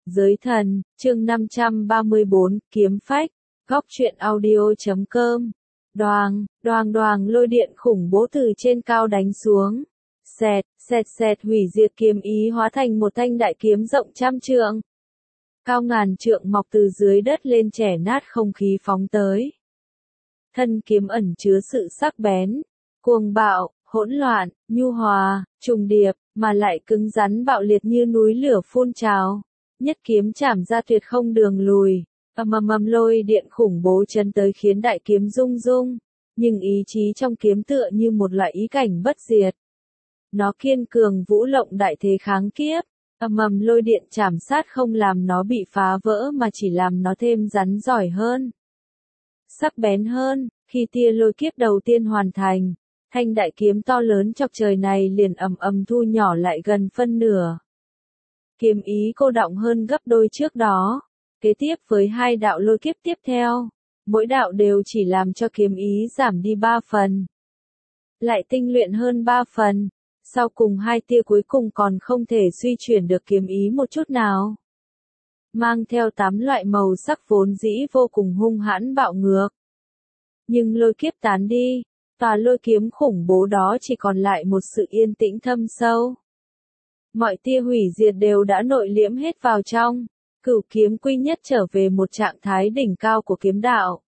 Giới thần, chương 534, kiếm phách, góc truyện audio.com. Đoàng lôi điện khủng bố từ trên cao đánh xuống. Xẹt, hủy diệt kiếm ý hóa thành một thanh đại kiếm rộng trăm trượng. Cao ngàn trượng mọc từ dưới đất lên chẻ nát không khí phóng tới. Thân kiếm ẩn chứa sự sắc bén, cuồng bạo, hỗn loạn, nhu hòa, trùng điệp, mà lại cứng rắn bạo liệt như núi lửa phun trào. Nhất kiếm chảm ra tuyệt không đường lùi, ầm lôi điện khủng bố chấn tới khiến đại kiếm rung rung, nhưng ý chí trong kiếm tựa như một loại ý cảnh bất diệt. Nó kiên cường vũ lộng đại thế kháng kiếp, ầm lôi điện chảm sát không làm nó bị phá vỡ mà chỉ làm nó thêm rắn giỏi hơn, sắc bén hơn. Khi tia lôi kiếp đầu tiên hoàn thành, thanh đại kiếm to lớn chọc trời này liền ầm thu nhỏ lại gần phân nửa. Kiếm ý cô đọng hơn gấp đôi trước đó. Kế tiếp với hai đạo lôi kiếp tiếp theo, mỗi đạo đều chỉ làm cho kiếm ý giảm đi 3 phần, lại tinh luyện hơn 3 phần. Sau cùng hai tia cuối cùng còn không thể suy chuyển được kiếm ý một chút nào. Mang theo 8 loại màu sắc vốn dĩ vô cùng hung hãn bạo ngược. Nhưng lôi kiếp tán đi, tòa lôi kiếm khủng bố đó chỉ còn lại một sự yên tĩnh thâm sâu. Mọi tia hủy diệt đều đã nội liễm hết vào trong. Cửu kiếm quy nhất trở về một trạng thái đỉnh cao của kiếm đạo.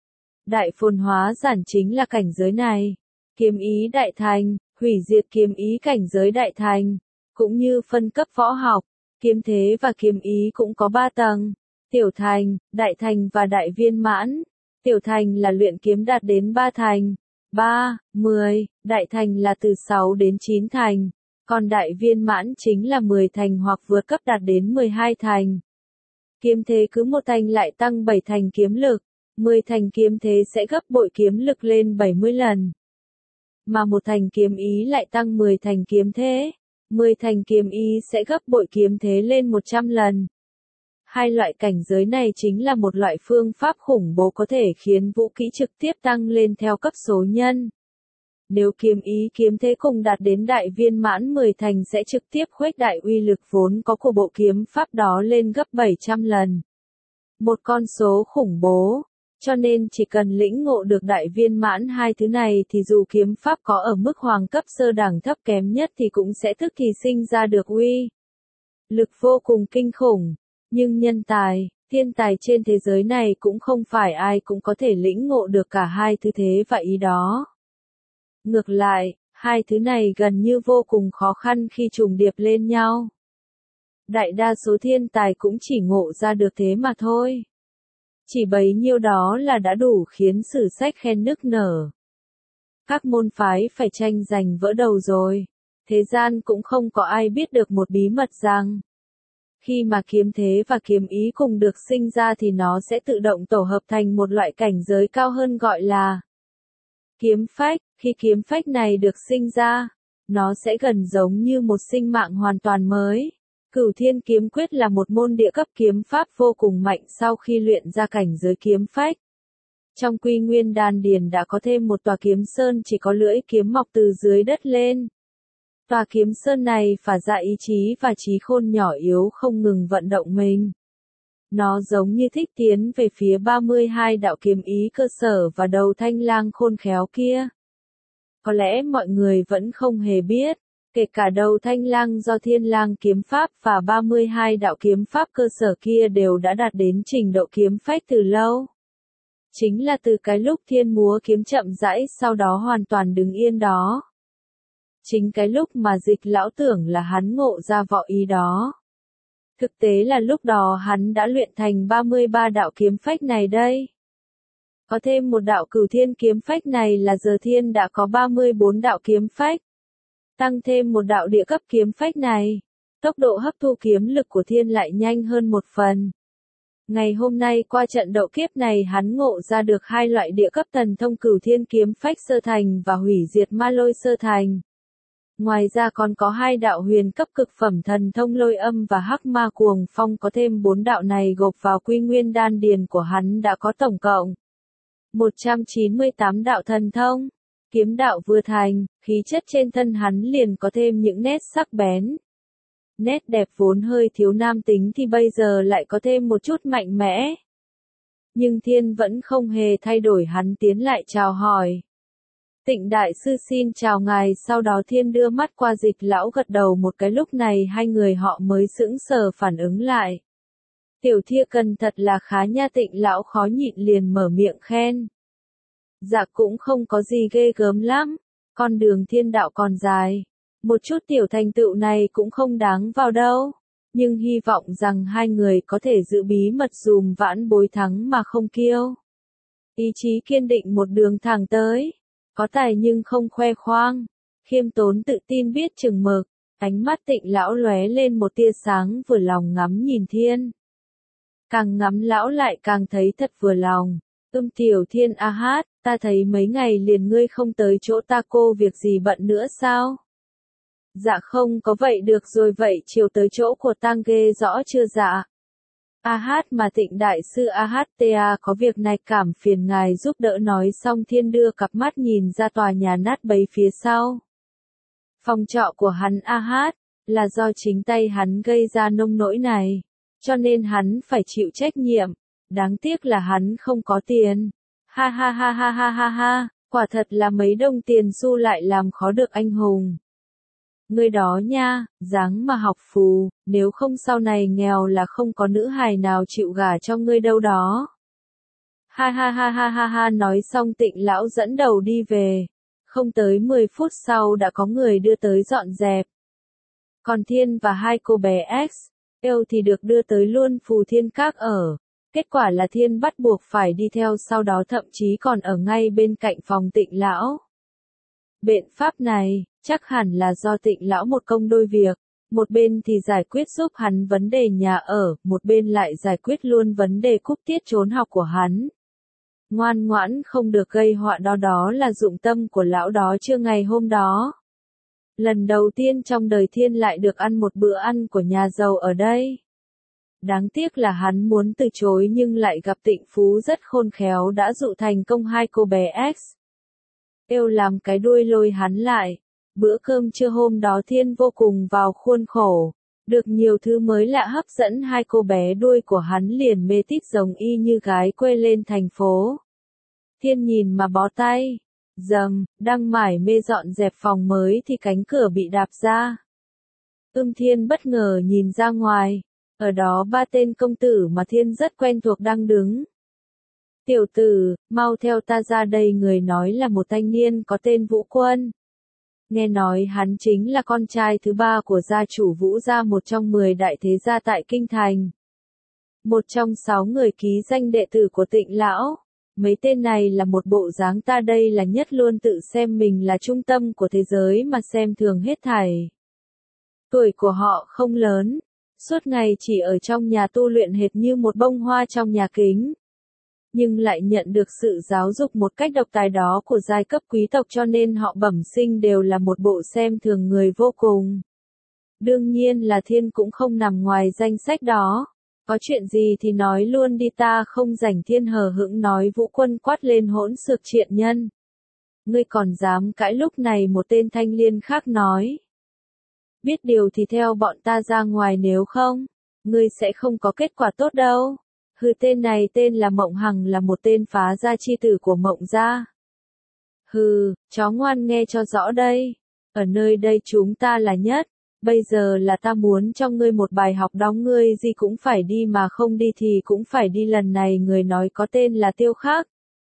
Đại phồn hóa giản chính là cảnh giới này. Kiếm ý đại thành, hủy diệt kiếm ý cảnh giới đại thành, cũng như phân cấp võ học, kiếm thế và kiếm ý cũng có 3 tầng, tiểu thành, đại thành và đại viên mãn. Tiểu thành là luyện kiếm đạt đến 3 thành, 3, 10, đại thành là từ 6 đến 9 thành, còn đại viên mãn chính là 10 thành hoặc vượt cấp đạt đến 12 thành. Kiếm thế cứ một thành lại tăng 7 thành kiếm lực, 10 thành kiếm thế sẽ gấp bội kiếm lực lên 70 lần. Mà một thành kiếm ý lại tăng 10 thành kiếm thế, 10 thành kiếm ý sẽ gấp bội kiếm thế lên 100 lần. Hai loại cảnh giới này chính là một loại phương pháp khủng bố có thể khiến vũ kỹ trực tiếp tăng lên theo cấp số nhân. Nếu kiếm ý kiếm thế cùng đạt đến đại viên mãn 10 thành sẽ trực tiếp khuếch đại uy lực vốn có của bộ kiếm pháp đó lên gấp 700 lần. Một con số khủng bố, cho nên chỉ cần lĩnh ngộ được đại viên mãn hai thứ này thì dù kiếm pháp có ở mức hoàng cấp sơ đẳng thấp kém nhất thì cũng sẽ tức thì sinh ra được uy lực vô cùng kinh khủng. Nhưng nhân tài, thiên tài trên thế giới này cũng không phải ai cũng có thể lĩnh ngộ được cả hai thứ thế và ý đó. Ngược lại, hai thứ này gần như vô cùng khó khăn khi trùng điệp lên nhau. Đại đa số thiên tài cũng chỉ ngộ ra được thế mà thôi. Chỉ bấy nhiêu đó là đã đủ khiến sử sách khen nức nở. Các môn phái phải tranh giành vỡ đầu rồi. Thế gian cũng không có ai biết được một bí mật rằng khi mà kiếm thế và kiếm ý cùng được sinh ra thì nó sẽ tự động tổ hợp thành một loại cảnh giới cao hơn gọi là kiếm phách. Khi kiếm phách này được sinh ra, nó sẽ gần giống như một sinh mạng hoàn toàn mới. Cửu Thiên Kiếm Quyết là một môn địa cấp kiếm pháp vô cùng mạnh sau khi luyện ra cảnh giới kiếm phách. Trong Quy Nguyên Đan Điền đã có thêm một tòa kiếm sơn chỉ có lưỡi kiếm mọc từ dưới đất lên. Tòa kiếm sơn này phả ra ý chí và trí khôn nhỏ yếu không ngừng vận động mình. Nó giống như thích tiến về phía 32 đạo kiếm ý cơ sở và đầu thanh lang khôn khéo kia. Có lẽ mọi người vẫn không hề biết, kể cả đầu thanh lang do thiên lang kiếm pháp và 32 đạo kiếm pháp cơ sở kia đều đã đạt đến trình độ kiếm phách từ lâu. Chính là từ cái lúc thiên múa kiếm chậm rãi sau đó hoàn toàn đứng yên đó. Chính cái lúc mà Dịch lão tưởng là hắn ngộ ra võ ý đó. Thực tế là lúc đó hắn đã luyện thành 33 đạo kiếm phách này đây. Có thêm một đạo Cửu Thiên kiếm phách này là giờ thiên đã có 34 đạo kiếm phách. Tăng thêm một đạo địa cấp kiếm phách này, tốc độ hấp thu kiếm lực của thiên lại nhanh hơn một phần. Ngày hôm nay qua trận độ kiếp này hắn ngộ ra được hai loại địa cấp thần thông Cửu Thiên kiếm phách sơ thành và hủy diệt ma lôi sơ thành. Ngoài ra còn có hai đạo huyền cấp cực phẩm thần thông lôi âm và hắc ma cuồng phong, có thêm 4 đạo này gộp vào Quy Nguyên Đan Điền của hắn đã có tổng cộng 198 đạo thần thông. Kiếm đạo vừa thành, khí chất trên thân hắn liền có thêm những nét sắc bén. Nét đẹp vốn hơi thiếu nam tính thì bây giờ lại có thêm một chút mạnh mẽ. Nhưng Thiên vẫn không hề thay đổi, hắn tiến lại chào hỏi. Tịnh đại sư xin chào ngài, sau đó Thiên đưa mắt qua Dịch lão gật đầu một cái, lúc này hai người họ mới sững sờ phản ứng lại. Tiểu Thia cần thật là khá nha, Tịnh lão khó nhịn liền mở miệng khen. Dạ cũng không có gì ghê gớm lắm, con đường thiên đạo còn dài. Một chút tiểu thành tựu này cũng không đáng vào đâu. Nhưng hy vọng rằng hai người có thể giữ bí mật dùm vãn bối thắng mà không kiêu. Ý chí kiên định một đường thẳng tới. Có tài nhưng không khoe khoang. Khiêm tốn tự tin biết chừng mực. Ánh mắt Tịnh lão lóe lên một tia sáng, vừa lòng ngắm nhìn Thiên. Càng ngắm lão lại càng thấy thật vừa lòng. Tiểu Thiên a hát, ta thấy mấy ngày liền ngươi không tới chỗ ta, cô việc gì bận nữa sao? Dạ không có, vậy được rồi, vậy chiều tới chỗ của tang ghê rõ chưa dạ? A hát mà Tịnh đại sư a hát ta có việc này cảm phiền ngài giúp đỡ, nói xong Thiên đưa cặp mắt nhìn ra tòa nhà nát bấy phía sau. Phòng trọ của hắn a hát, là do chính tay hắn gây ra nông nỗi này, cho nên hắn phải chịu trách nhiệm, đáng tiếc là hắn không có tiền. Ha ha ha ha ha ha ha, quả thật là mấy đồng tiền xu lại làm khó được anh hùng. Ngươi đó nha, dáng mà học phù, nếu không sau này nghèo là không có nữ hài nào chịu gả cho ngươi đâu đó. Ha ha ha ha ha ha, nói xong Tịnh lão dẫn đầu đi về. Không tới 10 phút sau đã có người đưa tới dọn dẹp. Còn Thiên và hai cô bé X, yêu thì được đưa tới luôn Phù Thiên Các ở. Kết quả là Thiên bắt buộc phải đi theo, sau đó thậm chí còn ở ngay bên cạnh phòng Tịnh lão. Biện pháp này, chắc hẳn là do Tịnh lão một công đôi việc. Một bên thì giải quyết giúp hắn vấn đề nhà ở, một bên lại giải quyết luôn vấn đề cúp tiết trốn học của hắn. Ngoan ngoãn không được gây họa, đó là dụng tâm của lão đó chưa ngày hôm đó. Lần đầu tiên trong đời Thiên lại được ăn một bữa ăn của nhà giàu ở đây. Đáng tiếc là hắn muốn từ chối nhưng lại gặp Tịnh Phú rất khôn khéo đã dụ thành công hai cô bé X. Yêu làm cái đuôi lôi hắn lại. Bữa cơm trưa hôm đó Thiên vô cùng vào khuôn khổ. Được nhiều thứ mới lạ hấp dẫn hai cô bé, đuôi của hắn liền mê tít giống y như gái quê lên thành phố. Thiên nhìn mà bó tay. Dầm, đang mải mê dọn dẹp phòng mới thì cánh cửa bị đạp ra. Thiên bất ngờ nhìn ra ngoài. Ở đó ba tên công tử mà Thiên rất quen thuộc đang đứng. Tiểu tử, mau theo ta ra đây, người nói là một thanh niên có tên Vũ Quân. Nghe nói hắn chính là con trai thứ ba của gia chủ Vũ gia, một trong 10 đại thế gia tại Kinh Thành. Một trong 6 người ký danh đệ tử của Tịnh lão. Mấy tên này là một bộ dáng ta đây là nhất, luôn tự xem mình là trung tâm của thế giới mà xem thường hết thảy. Tuổi của họ không lớn, suốt ngày chỉ ở trong nhà tu luyện hệt như một bông hoa trong nhà kính. Nhưng lại nhận được sự giáo dục một cách độc tài đó của giai cấp quý tộc, cho nên họ bẩm sinh đều là một bộ xem thường người vô cùng. Đương nhiên là Thiên cũng không nằm ngoài danh sách đó. Có chuyện gì thì nói luôn đi, ta không rảnh. Thiên hờ hững nói. Vũ Quân quát lên, hỗn xược triện nhân. Ngươi còn dám cãi? Lúc này một tên thanh niên khác nói. Biết điều thì theo bọn ta ra ngoài, nếu không, ngươi sẽ không có kết quả tốt đâu. Hừ, tên này tên là Mộng Hằng, là một tên phá gia chi tử của Mộng gia. Hừ, chó ngoan nghe cho rõ đây. Ở nơi đây chúng ta là nhất. Bây giờ là ta muốn cho ngươi một bài học đó, ngươi gì cũng phải đi, mà không đi thì cũng phải đi. Lần này người nói có tên là Tiêu Khắc.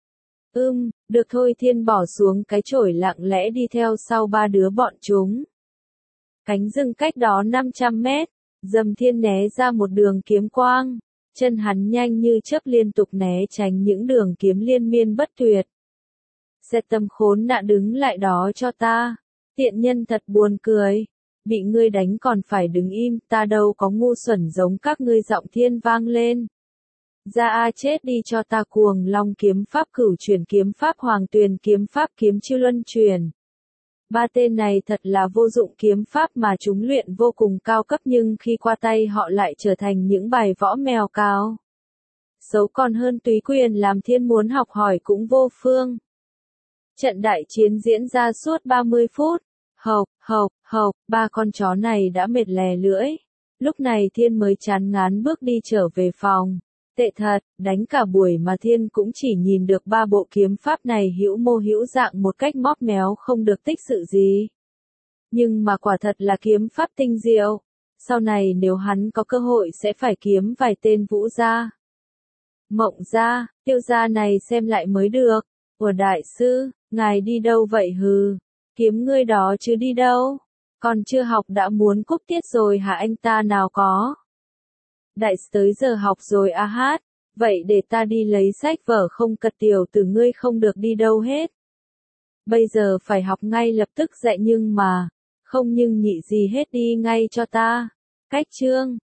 Được thôi. Thiên bỏ xuống cái chổi lặng lẽ đi theo sau ba đứa bọn chúng. Cánh rừng cách đó 500 mét, Dầm Thiên né ra một đường kiếm quang. Chân hắn nhanh như chớp liên tục né tránh những đường kiếm liên miên bất tuyệt. Xe tâm khốn nạn, đứng lại đó cho ta. Tiện nhân thật buồn cười. Bị ngươi đánh còn phải đứng im, ta đâu có ngu xuẩn giống các ngươi. Giọng Thiên vang lên. Ra a, chết đi cho ta. Cuồng Long kiếm pháp, Cửu Chuyển kiếm pháp, Hoàng Tuyền kiếm pháp, Kiếm Chiêu Luân Chuyển. Ba tên này thật là vô dụng, kiếm pháp mà chúng luyện vô cùng cao cấp nhưng khi qua tay họ lại trở thành những bài võ mèo cao. Xấu còn hơn túy quyền, làm Thiên muốn học hỏi cũng vô phương. Trận đại chiến diễn ra suốt 30 phút. Hộc, ba con chó này đã mệt lè lưỡi. Lúc này Thiên mới chán ngán bước đi trở về phòng. Tệ thật, đánh cả buổi mà Thiên cũng chỉ nhìn được 3 bộ kiếm pháp này hữu mô hữu dạng một cách móp méo không được tích sự gì. Nhưng mà quả thật là kiếm pháp tinh diệu. Sau này nếu hắn có cơ hội sẽ phải kiếm vài tên Vũ gia, Mộng gia, Tiêu gia này xem lại mới được. Ủa đại sư, ngài đi đâu vậy hừ? Kiếm ngươi đó chứ đi đâu? Còn chưa học đã muốn cúp tiết rồi hả anh ta nào có? Đại tới giờ học rồi à hát, vậy để ta đi lấy sách vở không cật tiểu tử ngươi không được đi đâu hết. Bây giờ phải học ngay lập tức dạy nhưng mà, không nhưng nhị gì hết đi ngay cho ta. Cách chương